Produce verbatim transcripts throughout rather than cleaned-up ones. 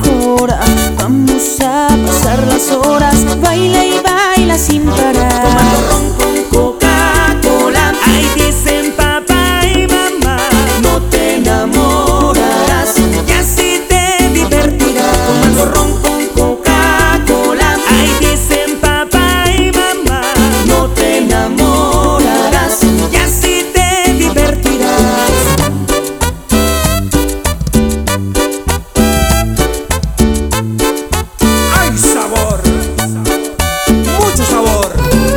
conmigo ahora. Vamos a pasar las horas, baila y baila sin parar. Tomando ron con Coca-Cola. Ahí dicen papá y mamá, No te enamorarás, y así te divertirás. Tomando ron con Coca-Cola. Ahí dicen papá y mamá, no te enamorarás. y así te divertirás. ¡Hay sabor! ¡Mucho sabor!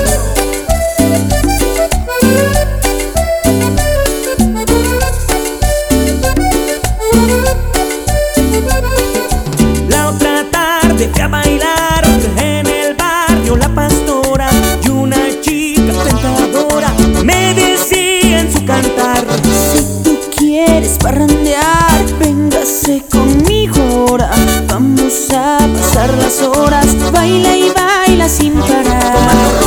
La otra tarde fui a bailar en el barrio La Pastora, y una chica tentadora me decía en su cantar: Si tú quieres parrandear, véngase conmigo ahora. Vamos a pasar las horas, baila y baila sin parar. tomando